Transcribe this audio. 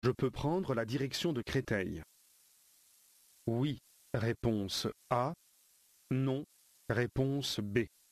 Je peux prendre la direction de Créteil. Oui, réponse A. Non, réponse B.